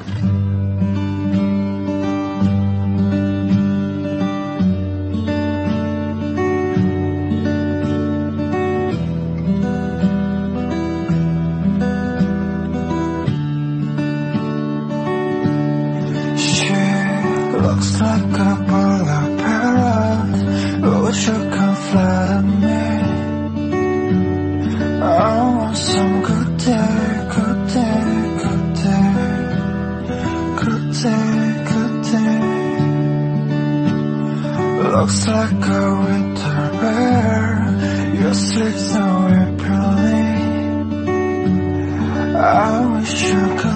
Looks like a polar parrot, wish you could flatter me. I want some good day, good day, good day, good day, good day. Looks like a winter bear, your sleep so appealing. I wish you could